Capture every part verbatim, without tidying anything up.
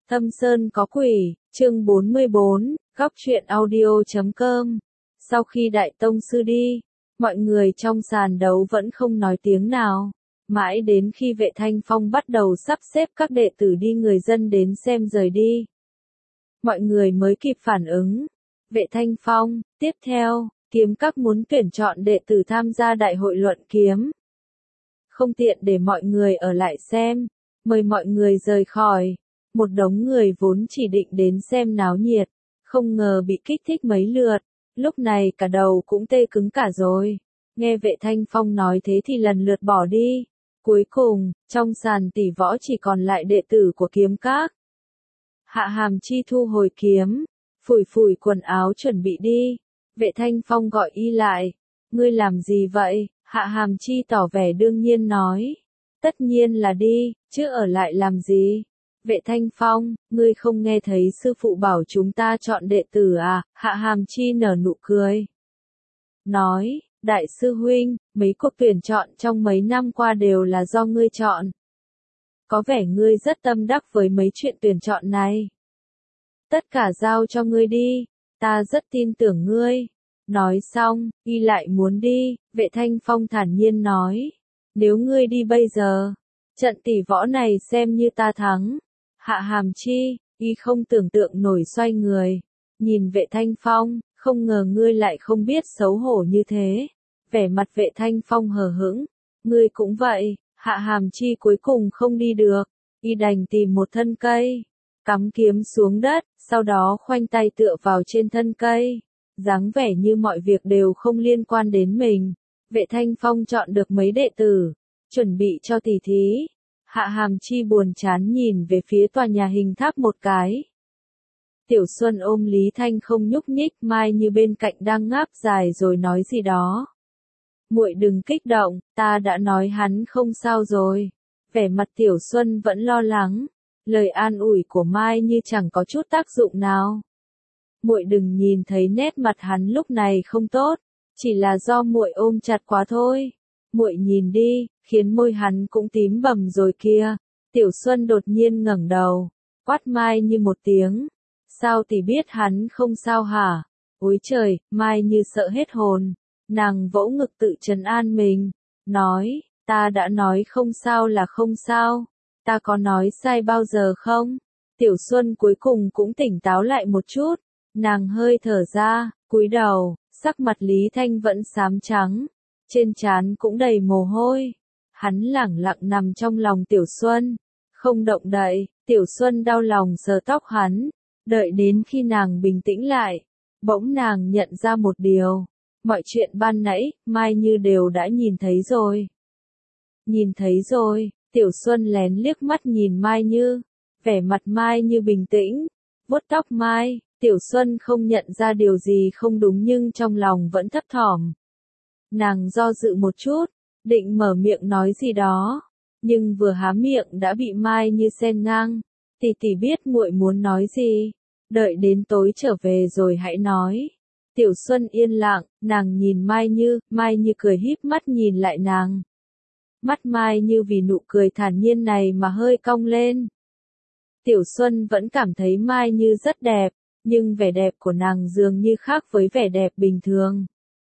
Thâm Sơn có quỷ, chương bốn mươi bốn, góc truyện audio chấm com. Sau khi đại tông sư đi, mọi người trong sàn đấu vẫn không nói tiếng nào. Mãi đến khi Vệ Thanh Phong bắt đầu sắp xếp các đệ tử đi người dân đến xem rời đi. Mọi người mới kịp phản ứng. Vệ Thanh Phong, tiếp theo, kiếm các muốn tuyển chọn đệ tử tham gia đại hội luận kiếm. Không tiện để mọi người ở lại xem, mời mọi người rời khỏi. Một đống người vốn chỉ định đến xem náo nhiệt, không ngờ bị kích thích mấy lượt, lúc này cả đầu cũng tê cứng cả rồi. Nghe Vệ Thanh Phong nói thế thì lần lượt bỏ đi. Cuối cùng, trong sàn tỷ võ chỉ còn lại đệ tử của kiếm các. Hạ Hàm Chi thu hồi kiếm, phủi phủi quần áo chuẩn bị đi. Vệ Thanh Phong gọi y lại. Ngươi làm gì vậy? Hạ Hàm Chi tỏ vẻ đương nhiên nói. Tất nhiên là đi, chứ ở lại làm gì? Vệ Thanh Phong, ngươi không nghe thấy sư phụ bảo chúng ta chọn đệ tử à? Hạ Hàm Chi nở nụ cười. Nói, đại sư huynh, mấy cuộc tuyển chọn trong mấy năm qua đều là do ngươi chọn. Có vẻ ngươi rất tâm đắc với mấy chuyện tuyển chọn này. Tất cả giao cho ngươi đi, ta rất tin tưởng ngươi. Nói xong, y lại muốn đi, Vệ Thanh Phong thản nhiên nói. Nếu ngươi đi bây giờ, trận tỷ võ này xem như ta thắng. Hạ Hàm Chi, y không tưởng tượng nổi xoay người. Nhìn Vệ Thanh Phong, không ngờ ngươi lại không biết xấu hổ như thế. Vẻ mặt Vệ Thanh Phong hờ hững. Ngươi cũng vậy, Hạ Hàm Chi cuối cùng không đi được. Y đành tìm một thân cây, cắm kiếm xuống đất, sau đó khoanh tay tựa vào trên thân cây. Dáng vẻ như mọi việc đều không liên quan đến mình. Vệ Thanh Phong chọn được mấy đệ tử, chuẩn bị cho tỷ thí. Hạ Hàm Chi buồn chán nhìn về phía tòa nhà hình tháp một cái. Tiểu Xuân ôm Lý Thanh không nhúc nhích, Mai Như bên cạnh đang ngáp dài rồi nói gì đó. Muội đừng kích động, ta đã nói hắn không sao rồi. Vẻ mặt Tiểu Xuân vẫn lo lắng. Lời an ủi của Mai Như chẳng có chút tác dụng nào. Muội đừng nhìn thấy nét mặt hắn lúc này không tốt, chỉ là do muội ôm chặt quá thôi. Muội nhìn đi, khiến môi hắn cũng tím bầm rồi kia. Tiểu Xuân đột nhiên ngẩng đầu, quát Mai Như một tiếng. Sao tỷ biết hắn không sao hả? Ôi trời, Mai Như sợ hết hồn. Nàng vỗ ngực tự trấn an mình, nói, ta đã nói không sao là không sao. Ta có nói sai bao giờ không? Tiểu Xuân cuối cùng cũng tỉnh táo lại một chút. Nàng hơi thở ra, cúi đầu, sắc mặt Lý Thanh vẫn xám trắng. Trên trán cũng đầy mồ hôi. Hắn lẳng lặng nằm trong lòng Tiểu Xuân, không động đậy. Tiểu Xuân đau lòng sờ tóc hắn, đợi đến khi nàng bình tĩnh lại, bỗng nàng nhận ra một điều. Mọi chuyện ban nãy, Mai Như đều đã nhìn thấy rồi. Nhìn thấy rồi, Tiểu Xuân lén liếc mắt nhìn Mai Như. Vẻ mặt Mai Như bình tĩnh, vuốt tóc Mai. Tiểu Xuân không nhận ra điều gì không đúng nhưng trong lòng vẫn thấp thỏm. Nàng do dự một chút, định mở miệng nói gì đó, nhưng vừa há miệng đã bị Mai Như xen ngang. Tỷ tỷ biết muội muốn nói gì, đợi đến tối trở về rồi hãy nói. Tiểu Xuân yên lặng, nàng nhìn Mai Như, Mai Như cười híp mắt nhìn lại nàng. Mắt Mai Như vì nụ cười thản nhiên này mà hơi cong lên. Tiểu Xuân vẫn cảm thấy Mai Như rất đẹp, nhưng vẻ đẹp của nàng dường như khác với vẻ đẹp bình thường.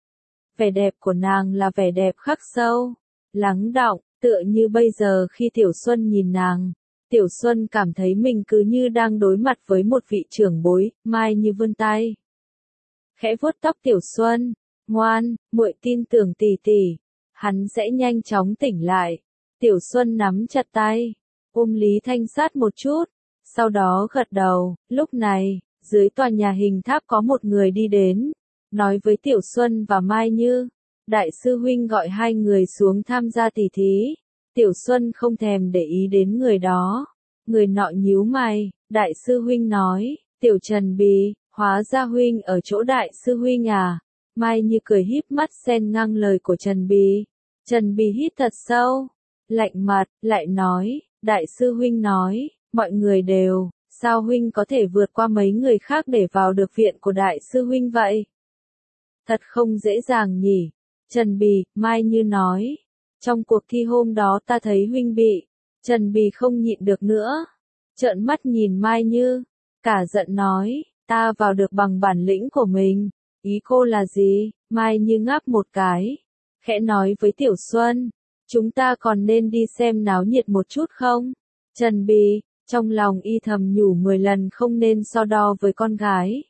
Vẻ đẹp của nàng là vẻ đẹp khắc sâu, lắng đọng, tựa như bây giờ khi Tiểu Xuân nhìn nàng. Tiểu Xuân cảm thấy mình cứ như đang đối mặt với một vị trưởng bối. Mai Như vươn tay, khẽ vuốt tóc Tiểu Xuân. Ngoan, muội tin tưởng tỷ tỷ, hắn sẽ nhanh chóng tỉnh lại. Tiểu Xuân nắm chặt tay, ôm Lý Thanh sát một chút, sau đó gật đầu. Lúc này, dưới tòa nhà hình tháp có một người đi đến, nói với Tiểu Xuân và Mai Như. Đại sư huynh gọi hai người xuống tham gia tỷ thí. Tiểu Xuân không thèm để ý đến người đó. Người nọ nhíu mày, đại sư huynh nói, Tiểu Trần Bì, hóa ra huynh ở chỗ đại sư huynh à? Mai Như cười híp mắt xen ngang lời của Trần Bì. Trần Bì hít thật sâu, lạnh mặt, lại nói, đại sư huynh nói, mọi người đều, sao huynh có thể vượt qua mấy người khác để vào được viện của đại sư huynh vậy? Thật không dễ dàng nhỉ? Trần Bì, Mai Như nói, trong cuộc thi hôm đó ta thấy huynh bị. Trần Bì không nhịn được nữa. trợn mắt nhìn Mai Như, cả giận nói, ta vào được bằng bản lĩnh của mình, ý cô là gì? Mai Như ngáp một cái, khẽ nói với Tiểu Xuân, chúng ta còn nên đi xem náo nhiệt một chút không? Trần Bì, trong lòng y thầm nhủ mười lần không nên so đo với con gái.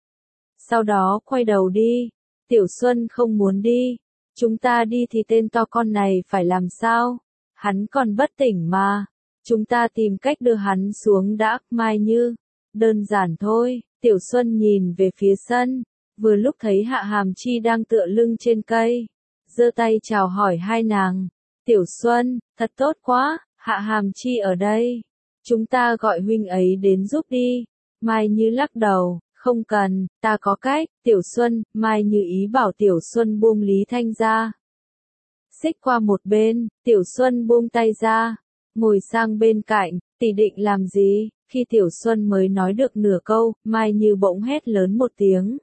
Sau đó quay đầu đi, Tiểu Xuân không muốn đi, chúng ta đi thì tên to con này phải làm sao? Hắn còn bất tỉnh mà, chúng ta tìm cách đưa hắn xuống đã. Mai Như, đơn giản thôi. Tiểu Xuân nhìn về phía sân, vừa lúc thấy Hạ Hàm Chi đang tựa lưng trên cây, giơ tay chào hỏi hai nàng. Tiểu Xuân, thật tốt quá, Hạ Hàm Chi ở đây, chúng ta gọi huynh ấy đến giúp đi. Mai Như lắc đầu, không cần, ta có cách. Tiểu Xuân, Mai Như ý bảo Tiểu Xuân buông Lý Thanh ra. Xích qua một bên, Tiểu Xuân buông tay ra, ngồi sang bên cạnh, tỷ định làm gì? Khi Tiểu Xuân mới nói được nửa câu, Mai Như bỗng hét lớn một tiếng.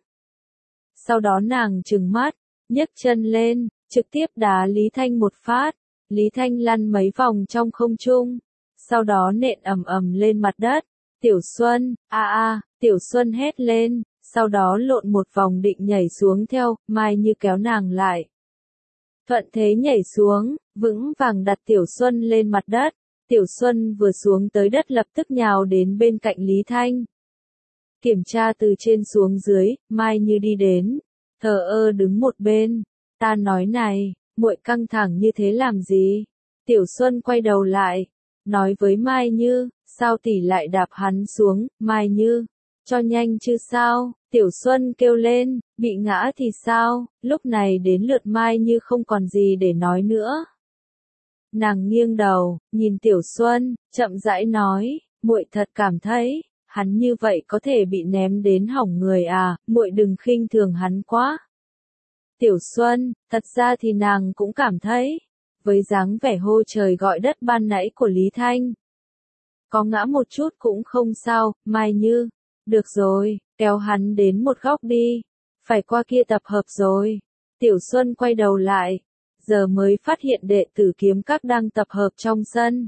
Sau đó nàng trừng mắt, nhấc chân lên, trực tiếp đá Lý Thanh một phát. Lý Thanh lăn mấy vòng trong không trung, sau đó nện ầm ầm lên mặt đất. Tiểu Xuân, a a, Tiểu Xuân hét lên, sau đó lộn một vòng định nhảy xuống theo, Mai Như kéo nàng lại. Thuận thế nhảy xuống, vững vàng đặt Tiểu Xuân lên mặt đất. Tiểu Xuân vừa xuống tới đất lập tức nhào đến bên cạnh Lý Thanh. Kiểm tra từ trên xuống dưới, Mai Như đi đến, thờ ơ đứng một bên. Ta nói này, muội căng thẳng như thế làm gì? Tiểu Xuân quay đầu lại, nói với Mai Như, sao tỷ lại đạp hắn xuống? Mai Như, cho nhanh chứ sao? Tiểu Xuân kêu lên, bị ngã thì sao? Lúc này đến lượt Mai Như không còn gì để nói nữa. Nàng nghiêng đầu, nhìn Tiểu Xuân, chậm rãi nói, muội thật cảm thấy, hắn như vậy có thể bị ném đến hỏng người à, muội đừng khinh thường hắn quá. Tiểu Xuân, thật ra thì nàng cũng cảm thấy, với dáng vẻ hô trời gọi đất ban nãy của Lý Thanh, có ngã một chút cũng không sao. Mai Như, được rồi, kéo hắn đến một góc đi, phải qua kia tập hợp rồi. Tiểu Xuân quay đầu lại, giờ mới phát hiện đệ tử kiếm các đang tập hợp trong sân.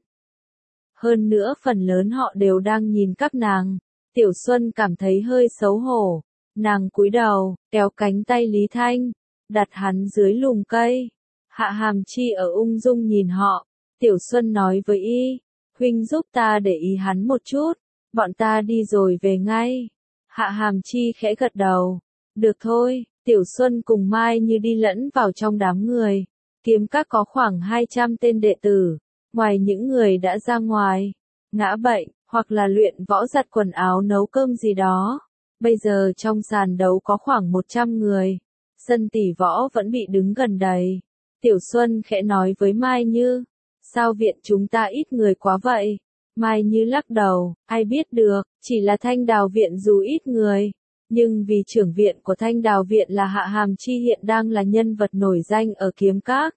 Hơn nữa phần lớn họ đều đang nhìn các nàng. Tiểu Xuân cảm thấy hơi xấu hổ, nàng cúi đầu, kéo cánh tay Lý Thanh, đặt hắn dưới lùm cây. Hạ Hàm Chi ở ung dung nhìn họ. Tiểu Xuân nói với y, huynh giúp ta để ý hắn một chút, bọn ta đi rồi về ngay. Hạ Hàm Chi khẽ gật đầu, được thôi. Tiểu Xuân cùng Mai Như đi lẫn vào trong đám người. Kiếm các có khoảng hai trăm tên đệ tử, ngoài những người đã ra ngoài, ngã bệnh, hoặc là luyện võ giặt quần áo nấu cơm gì đó. Bây giờ trong sàn đấu có khoảng một trăm người, sân tỷ võ vẫn bị đứng gần đầy. Tiểu Xuân khẽ nói với Mai Như, sao viện chúng ta ít người quá vậy? Mai Như lắc đầu, ai biết được, chỉ là Thanh Đào viện dù ít người, nhưng vì trưởng viện của Thanh Đào viện là Hạ Hàm Chi hiện đang là nhân vật nổi danh ở kiếm các.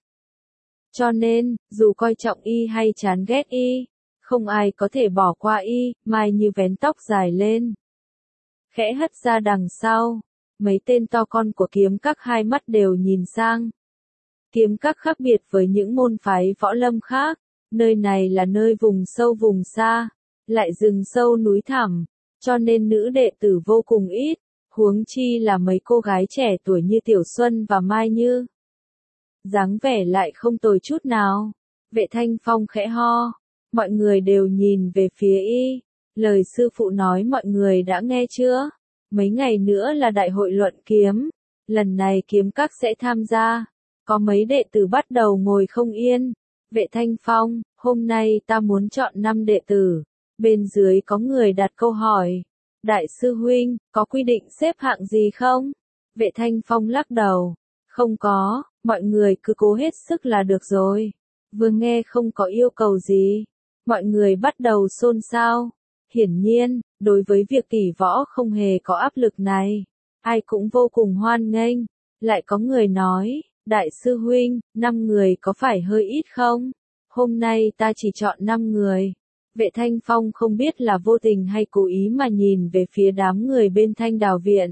Cho nên, dù coi trọng y hay chán ghét y, không ai có thể bỏ qua y. Mai Như vén tóc dài lên, khẽ hất ra đằng sau. Mấy tên to con của kiếm các hai mắt đều nhìn sang. Kiếm các khác biệt với những môn phái võ lâm khác, nơi này là nơi vùng sâu vùng xa, lại rừng sâu núi thẳm, cho nên nữ đệ tử vô cùng ít, huống chi là mấy cô gái trẻ tuổi như Tiểu Xuân và Mai Như. Dáng vẻ lại không tồi chút nào. Vệ Thanh Phong khẽ ho, mọi người đều nhìn về phía y. Lời sư phụ nói mọi người đã nghe chưa? Mấy ngày nữa là đại hội luận kiếm, lần này kiếm các sẽ tham gia. Có mấy đệ tử bắt đầu ngồi không yên. Vệ Thanh Phong, hôm nay ta muốn chọn năm đệ tử. Bên dưới có người đặt câu hỏi. Đại sư huynh, có quy định xếp hạng gì không? Vệ Thanh Phong lắc đầu. Không có, mọi người cứ cố hết sức là được rồi. Vừa nghe không có yêu cầu gì, mọi người bắt đầu xôn xao. Hiển nhiên, đối với việc tỷ võ không hề có áp lực này, ai cũng vô cùng hoan nghênh. Lại có người nói, đại sư huynh, năm người có phải hơi ít không? Hôm nay ta chỉ chọn năm người. Vệ Thanh Phong không biết là vô tình hay cố ý mà nhìn về phía đám người bên Thanh Đào viện.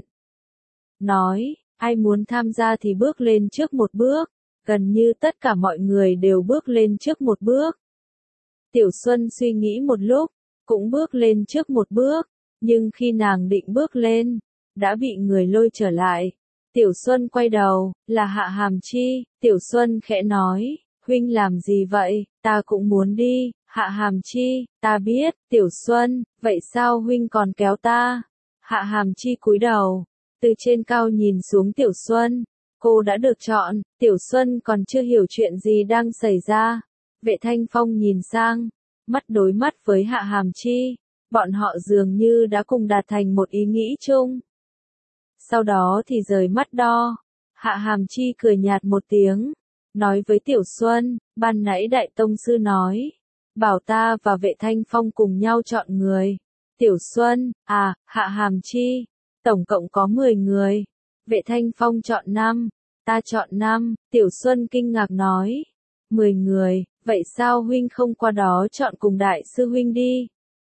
Nói, ai muốn tham gia thì bước lên trước một bước. Gần như tất cả mọi người đều bước lên trước một bước. Tiểu Xuân suy nghĩ một lúc, cũng bước lên trước một bước, nhưng khi nàng định bước lên, đã bị người lôi trở lại. Tiểu Xuân quay đầu, là Hạ Hàm Chi. Tiểu Xuân khẽ nói, huynh làm gì vậy, ta cũng muốn đi. Hạ Hàm Chi, ta biết. Tiểu Xuân, vậy sao huynh còn kéo ta? Hạ Hàm Chi cúi đầu, từ trên cao nhìn xuống Tiểu Xuân. Cô đã được chọn. Tiểu Xuân còn chưa hiểu chuyện gì đang xảy ra. Vệ Thanh Phong nhìn sang, mắt đối mắt với Hạ Hàm Chi. Bọn họ dường như đã cùng đạt thành một ý nghĩ chung. Sau đó thì rời mắt đo. Hạ Hàm Chi cười nhạt một tiếng, nói với Tiểu Xuân, ban nãy Đại Tông Sư nói, bảo ta và Vệ Thanh Phong cùng nhau chọn người. Tiểu Xuân, à, Hạ Hàm Chi, tổng cộng có mười người. Vệ Thanh Phong chọn năm, ta chọn năm. Tiểu Xuân kinh ngạc nói, mười người, vậy sao huynh không qua đó chọn cùng Đại Sư huynh đi?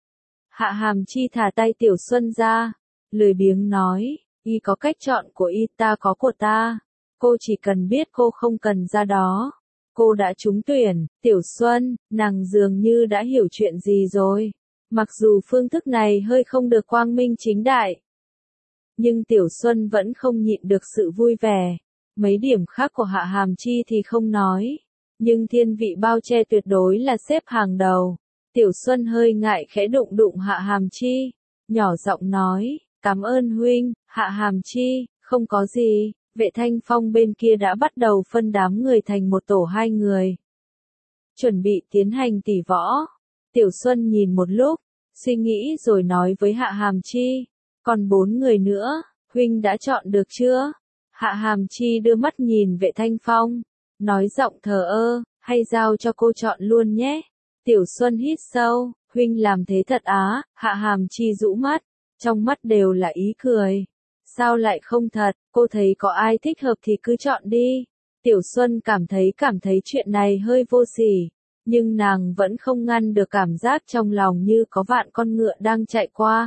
Hạ Hàm Chi thả tay Tiểu Xuân ra, lười biếng nói, y có cách chọn của y, ta có của ta. Cô chỉ cần biết, cô không cần ra đó. Cô đã trúng tuyển. Tiểu Xuân, nàng dường như đã hiểu chuyện gì rồi. Mặc dù phương thức này hơi không được quang minh chính đại, nhưng Tiểu Xuân vẫn không nhịn được sự vui vẻ. Mấy điểm khác của Hạ Hàm Chi thì không nói, nhưng thiên vị bao che tuyệt đối là xếp hàng đầu. Tiểu Xuân hơi ngại khẽ đụng đụng Hạ Hàm Chi, nhỏ giọng nói, cảm ơn huynh. Hạ Hàm Chi, không có gì. Vệ Thanh Phong bên kia đã bắt đầu phân đám người thành một tổ hai người, chuẩn bị tiến hành tỷ võ. Tiểu Xuân nhìn một lúc, suy nghĩ rồi nói với Hạ Hàm Chi, còn bốn người nữa, huynh đã chọn được chưa? Hạ Hàm Chi đưa mắt nhìn Vệ Thanh Phong, nói giọng thờ ơ, hay giao cho cô chọn luôn nhé. Tiểu Xuân hít sâu, huynh làm thế thật á? Hạ Hàm Chi rũ mắt, trong mắt đều là ý cười. Sao lại không thật, cô thấy có ai thích hợp thì cứ chọn đi. Tiểu Xuân cảm thấy cảm thấy chuyện này hơi vô sỉ, nhưng nàng vẫn không ngăn được cảm giác trong lòng như có vạn con ngựa đang chạy qua.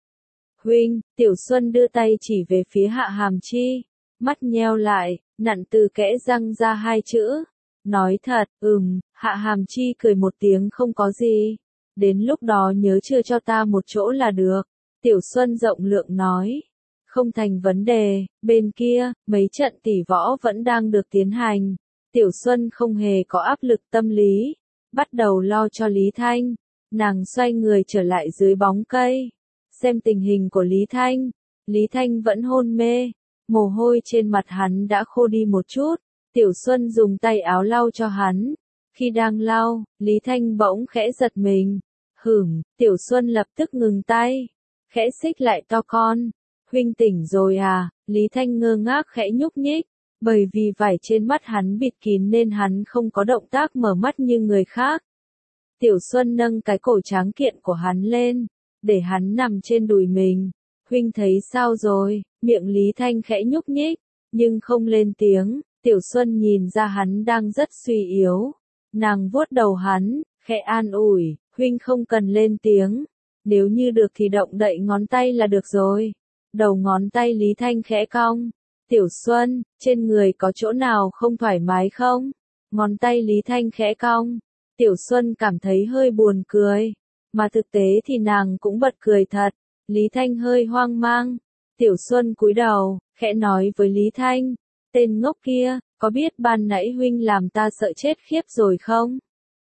Huynh, Tiểu Xuân đưa tay chỉ về phía Hạ Hàm Chi, mắt nheo lại, nặn từ kẽ răng ra hai chữ. Nói thật, ừm. Hạ Hàm Chi cười một tiếng, không có gì. Đến lúc đó nhớ chưa cho ta một chỗ là được. Tiểu Xuân rộng lượng nói. Không thành vấn đề. Bên kia, mấy trận tỷ võ vẫn đang được tiến hành. Tiểu Xuân không hề có áp lực tâm lý, bắt đầu lo cho Lý Thanh. Nàng xoay người trở lại dưới bóng cây, xem tình hình của Lý Thanh. Lý Thanh vẫn hôn mê, mồ hôi trên mặt hắn đã khô đi một chút. Tiểu Xuân dùng tay áo lau cho hắn. Khi đang lau, Lý Thanh bỗng khẽ giật mình. Hửm, Tiểu Xuân lập tức ngừng tay, khẽ xích lại to con. Huynh tỉnh rồi à? Lý Thanh ngơ ngác khẽ nhúc nhích, bởi vì vải trên mắt hắn bịt kín nên hắn không có động tác mở mắt như người khác. Tiểu Xuân nâng cái cổ tráng kiện của hắn lên, để hắn nằm trên đùi mình. Huynh thấy sao rồi? Miệng Lý Thanh khẽ nhúc nhích, nhưng không lên tiếng. Tiểu Xuân nhìn ra hắn đang rất suy yếu. Nàng vuốt đầu hắn, khẽ an ủi, huynh không cần lên tiếng. Nếu như được thì động đậy ngón tay là được rồi. Đầu ngón tay Lý Thanh khẽ cong. Tiểu Xuân, trên người có chỗ nào không thoải mái không? Ngón tay Lý Thanh khẽ cong. Tiểu Xuân cảm thấy hơi buồn cười. Mà thực tế thì nàng cũng bật cười thật. Lý Thanh hơi hoang mang. Tiểu Xuân cúi đầu, khẽ nói với Lý Thanh. Tên ngốc kia, có biết ban nãy huynh làm ta sợ chết khiếp rồi không?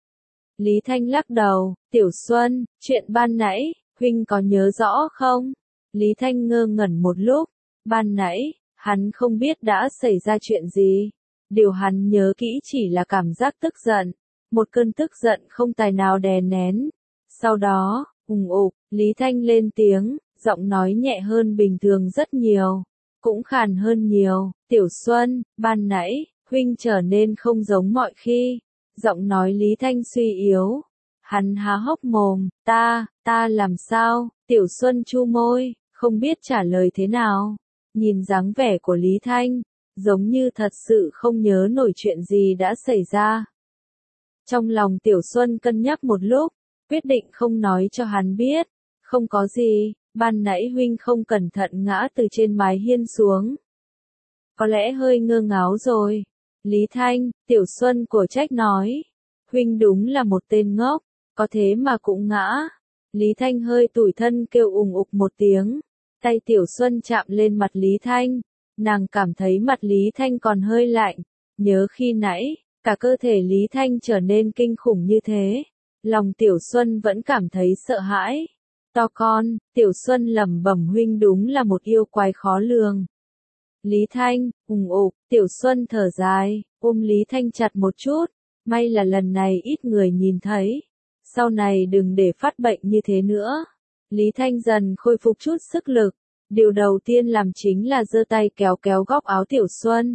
Lý Thanh lắc đầu. Tiểu Xuân, chuyện ban nãy, huynh có nhớ rõ không? Lý Thanh ngơ ngẩn một lúc. Ban nãy, hắn không biết đã xảy ra chuyện gì. Điều hắn nhớ kỹ chỉ là cảm giác tức giận. Một cơn tức giận không tài nào đè nén. Sau đó, ùng ục, Lý Thanh lên tiếng, giọng nói nhẹ hơn bình thường rất nhiều, cũng khàn hơn nhiều. Tiểu Xuân, ban nãy, huynh trở nên không giống mọi khi. Giọng nói Lý Thanh suy yếu. Hắn há hốc mồm, ta, ta làm sao? Tiểu Xuân chu môi, không biết trả lời thế nào. Nhìn dáng vẻ của Lý Thanh, giống như thật sự không nhớ nổi chuyện gì đã xảy ra. Trong lòng Tiểu Xuân cân nhắc một lúc, quyết định không nói cho hắn biết. Không có gì, ban nãy huynh không cẩn thận ngã từ trên mái hiên xuống. Có lẽ hơi ngơ ngáo rồi. Lý Thanh, Tiểu Xuân cổ trách nói. Huynh đúng là một tên ngốc, có thế mà cũng ngã. Lý Thanh hơi tủi thân kêu ùng ục một tiếng. Tay Tiểu Xuân chạm lên mặt Lý Thanh. Nàng cảm thấy mặt Lý Thanh còn hơi lạnh. Nhớ khi nãy, cả cơ thể Lý Thanh trở nên kinh khủng như thế. Lòng Tiểu Xuân vẫn cảm thấy sợ hãi. To con, Tiểu Xuân lẩm bẩm huynh đúng là một yêu quái khó lường. Lý Thanh, ùng ục, Tiểu Xuân thở dài, ôm Lý Thanh chặt một chút. May là lần này ít người nhìn thấy. Sau này đừng để phát bệnh như thế nữa. Lý Thanh dần khôi phục chút sức lực. Điều đầu tiên làm chính là giơ tay kéo kéo góc áo Tiểu Xuân.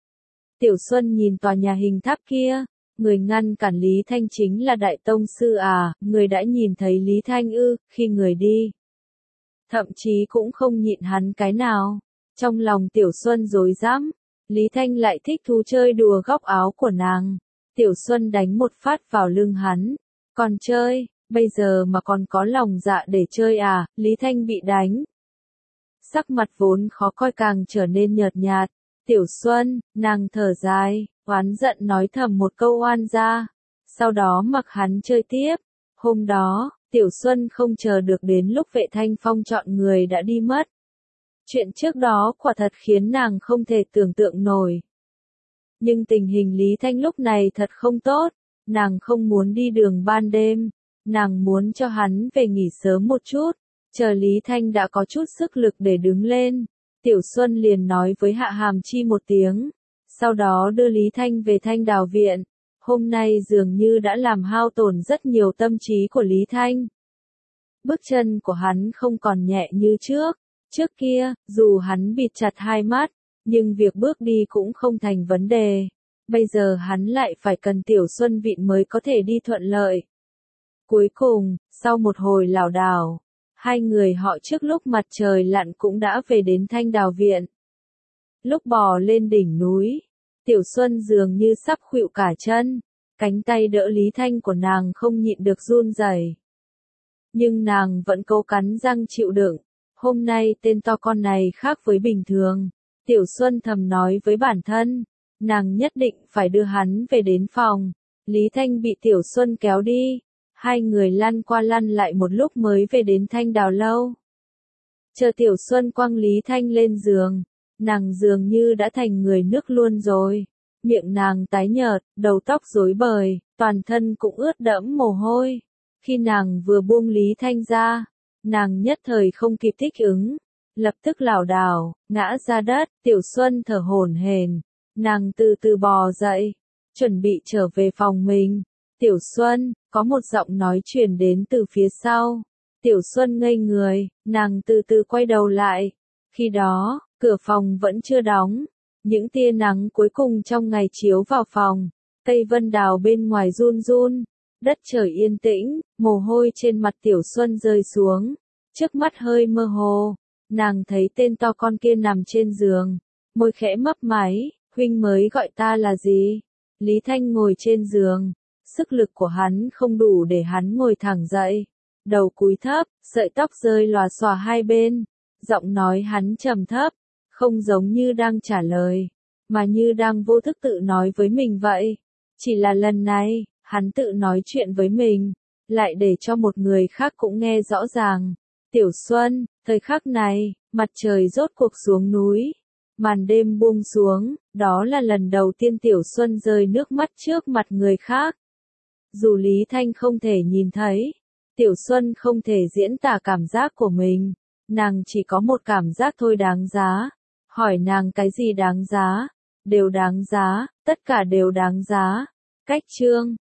Tiểu Xuân nhìn tòa nhà hình tháp kia. Người ngăn cản Lý Thanh chính là Đại Tông Sư à, người đã nhìn thấy Lý Thanh ư, khi người đi. Thậm chí cũng không nhịn hắn cái nào. Trong lòng Tiểu Xuân rối rắm, Lý Thanh lại thích thú chơi đùa góc áo của nàng. Tiểu Xuân đánh một phát vào lưng hắn. Còn chơi, bây giờ mà còn có lòng dạ để chơi à, Lý Thanh bị đánh. Sắc mặt vốn khó coi càng trở nên nhợt nhạt. Tiểu Xuân, nàng thở dài, oán giận nói thầm một câu oan gia. Sau đó mặc hắn chơi tiếp. Hôm đó, Tiểu Xuân không chờ được đến lúc Vệ Thanh Phong chọn người đã đi mất. Chuyện trước đó quả thật khiến nàng không thể tưởng tượng nổi. Nhưng tình hình Lý Thanh lúc này thật không tốt. Nàng không muốn đi đường ban đêm. Nàng muốn cho hắn về nghỉ sớm một chút. Chờ Lý Thanh đã có chút sức lực để đứng lên. Tiểu Xuân liền nói với Hạ Hàm Chi một tiếng. Sau đó đưa Lý Thanh về Thanh Đào Viện. Hôm nay dường như đã làm hao tổn rất nhiều tâm trí của Lý Thanh. Bước chân của hắn không còn nhẹ như trước. Trước kia, dù hắn bịt chặt hai mắt, nhưng việc bước đi cũng không thành vấn đề. Bây giờ hắn lại phải cần Tiểu Xuân vịn mới có thể đi thuận lợi. Cuối cùng, sau một hồi lảo đảo, hai người họ trước lúc mặt trời lặn cũng đã về đến Thanh Đào Viện. Lúc bò lên đỉnh núi, Tiểu Xuân dường như sắp khuỵu cả chân, cánh tay đỡ Lý Thanh của nàng không nhịn được run rẩy. Nhưng nàng vẫn cố cắn răng chịu đựng. Hôm nay tên to con này khác với bình thường. Tiểu Xuân thầm nói với bản thân, nàng nhất định phải đưa hắn về đến phòng. Lý Thanh bị Tiểu Xuân kéo đi. Hai người lăn qua lăn lại một lúc mới về đến Thanh Đào lâu. Chờ Tiểu Xuân quăng Lý Thanh lên giường, nàng dường như đã thành người nước luôn rồi. Miệng nàng tái nhợt, đầu tóc rối bời, toàn thân cũng ướt đẫm mồ hôi. Khi nàng vừa buông Lý Thanh ra, nàng nhất thời không kịp thích ứng, lập tức lảo đảo, ngã ra đất. Tiểu Xuân thở hổn hển, nàng từ từ bò dậy, chuẩn bị trở về phòng mình. Tiểu Xuân, có một giọng nói truyền đến từ phía sau. Tiểu Xuân ngây người, nàng từ từ quay đầu lại. Khi đó, cửa phòng vẫn chưa đóng. Những tia nắng cuối cùng trong ngày chiếu vào phòng. Cây vân đào bên ngoài run run. Đất trời yên tĩnh, mồ hôi trên mặt Tiểu Xuân rơi xuống. Trước mắt hơi mơ hồ. Nàng thấy tên to con kia nằm trên giường. Môi khẽ mấp máy, huynh mới gọi ta là gì? Lý Thanh ngồi trên giường. Sức lực của hắn không đủ để hắn ngồi thẳng dậy. Đầu cúi thấp, sợi tóc rơi lòa xòa hai bên. Giọng nói hắn trầm thấp, không giống như đang trả lời, mà như đang vô thức tự nói với mình vậy. Chỉ là lần này, hắn tự nói chuyện với mình, lại để cho một người khác cũng nghe rõ ràng. Tiểu Xuân, thời khắc này, mặt trời rốt cuộc xuống núi. Màn đêm buông xuống, đó là lần đầu tiên Tiểu Xuân rơi nước mắt trước mặt người khác. Dù Lý Thanh không thể nhìn thấy, Tiểu Xuân không thể diễn tả cảm giác của mình. Nàng chỉ có một cảm giác thôi đáng giá. Hỏi nàng cái gì đáng giá? Đều đáng giá, tất cả đều đáng giá. Cách chương